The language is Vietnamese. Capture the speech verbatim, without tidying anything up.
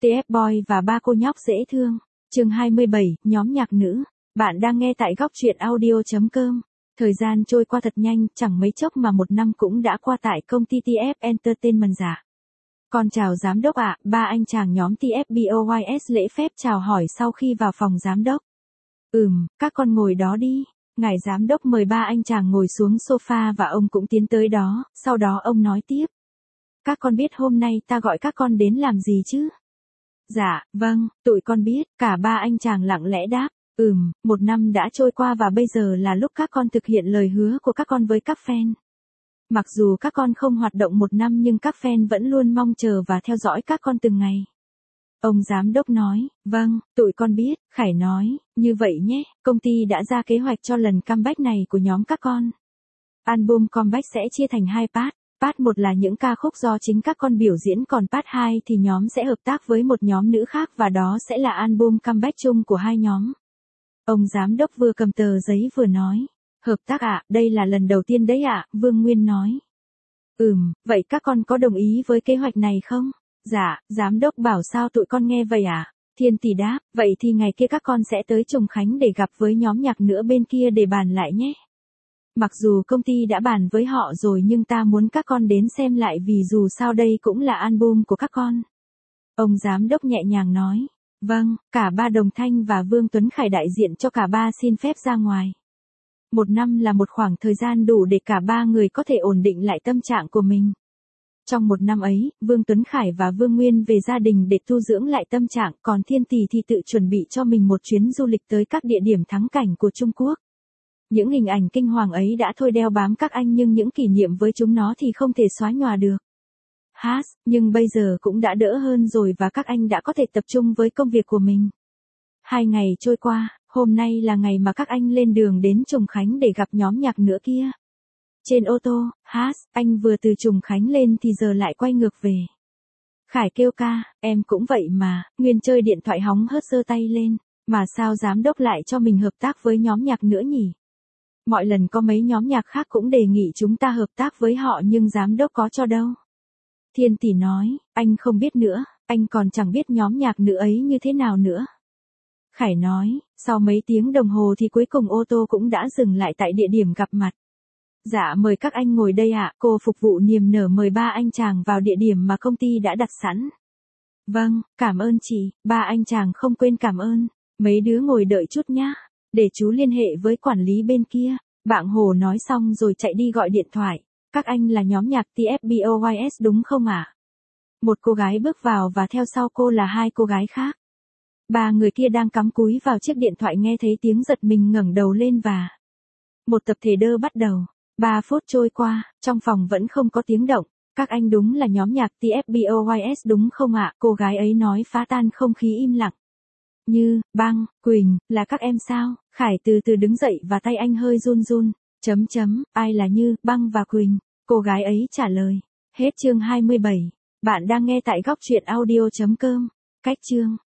tê ép Boy và ba cô nhóc dễ thương. Chương hai mươi bảy, nhóm nhạc nữ. Bạn đang nghe tại góc truyện audio chấm com. Thời gian trôi qua thật nhanh, chẳng mấy chốc mà một năm cũng đã qua tại công ty tê ép Entertainment giả. Con chào giám đốc ạ, ba anh chàng nhóm tê ép Boys lễ phép chào hỏi sau khi vào phòng giám đốc. Ừm, các con ngồi đó đi. Ngài giám đốc mời ba anh chàng ngồi xuống sofa và ông cũng tiến tới đó, sau đó ông nói tiếp. Các con biết hôm nay ta gọi các con đến làm gì chứ? Dạ, vâng, tụi con biết, cả ba anh chàng lặng lẽ đáp. Ừm, một năm đã trôi qua và bây giờ là lúc các con thực hiện lời hứa của các con với các fan. Mặc dù các con không hoạt động một năm nhưng các fan vẫn luôn mong chờ và theo dõi các con từng ngày. Ông giám đốc nói, vâng, tụi con biết, Khải nói, như vậy nhé, công ty đã ra kế hoạch cho lần comeback này của nhóm các con. Album comeback sẽ chia thành hai part. Part một là những ca khúc do chính các con biểu diễn, còn part hai thì nhóm sẽ hợp tác với một nhóm nữ khác và đó sẽ là album comeback chung của hai nhóm. Ông giám đốc vừa cầm tờ giấy vừa nói, hợp tác ạ, à, đây là lần đầu tiên đấy ạ, à, Vương Nguyên nói. Ừm, vậy các con có đồng ý với kế hoạch này không? Dạ, giám đốc bảo sao tụi con nghe vậy ạ? À? Thiên Tỷ đáp, vậy thì ngày kia các con sẽ tới Trùng Khánh để gặp với nhóm nhạc nữa bên kia để bàn lại nhé. Mặc dù công ty đã bàn với họ rồi nhưng ta muốn các con đến xem lại vì dù sao đây cũng là album của các con. Ông giám đốc nhẹ nhàng nói, vâng, cả ba Đồng Thanh và Vương Tuấn Khải đại diện cho cả ba xin phép ra ngoài. Một năm là một khoảng thời gian đủ để cả ba người có thể ổn định lại tâm trạng của mình. Trong một năm ấy, Vương Tuấn Khải và Vương Nguyên về gia đình để tu dưỡng lại tâm trạng, còn Thiên Tỷ thì tự chuẩn bị cho mình một chuyến du lịch tới các địa điểm thắng cảnh của Trung Quốc. Những hình ảnh kinh hoàng ấy đã thôi đeo bám các anh nhưng những kỷ niệm với chúng nó thì không thể xóa nhòa được. Hát, nhưng bây giờ cũng đã đỡ hơn rồi và các anh đã có thể tập trung với công việc của mình. Hai ngày trôi qua, hôm nay là ngày mà các anh lên đường đến Trùng Khánh để gặp nhóm nhạc nữa kia. Trên ô tô, Hát, anh vừa từ Trùng Khánh lên thì giờ lại quay ngược về. Khải kêu ca, em cũng vậy mà, Nguyên chơi điện thoại hóng hớt giơ tay lên, mà sao giám đốc lại cho mình hợp tác với nhóm nhạc nữa nhỉ? Mọi lần có mấy nhóm nhạc khác cũng đề nghị chúng ta hợp tác với họ nhưng giám đốc có cho đâu. Thiên Tỷ nói, anh không biết nữa, anh còn chẳng biết nhóm nhạc nữ ấy như thế nào nữa. Khải nói, sau mấy tiếng đồng hồ thì cuối cùng ô tô cũng đã dừng lại tại địa điểm gặp mặt. Dạ mời các anh ngồi đây ạ, à, cô phục vụ niềm nở mời ba anh chàng vào địa điểm mà công ty đã đặt sẵn. Vâng, cảm ơn chị, ba anh chàng không quên cảm ơn, mấy đứa ngồi đợi chút nhá. Để chú liên hệ với quản lý bên kia. Bạn Hồ nói xong rồi chạy đi gọi điện thoại. Các anh là nhóm nhạc tê ép Boys đúng không ạ? À? Một cô gái bước vào và theo sau cô là hai cô gái khác. Ba người kia đang cắm cúi vào chiếc điện thoại nghe thấy tiếng giật mình ngẩng đầu lên và một tập thể đơ bắt đầu. Ba phút trôi qua, trong phòng vẫn không có tiếng động. Các anh đúng là nhóm nhạc tê ép Boys đúng không ạ? À? Cô gái ấy nói phá tan không khí im lặng. Như, Băng, Quỳnh, là các em sao? Khải từ từ đứng dậy và tay anh hơi run run. Chấm chấm, ai là Như, Băng và Quỳnh? Cô gái ấy trả lời. Hết chương hai mươi bảy. Bạn đang nghe tại góc truyện audio chấm com. Cách chương.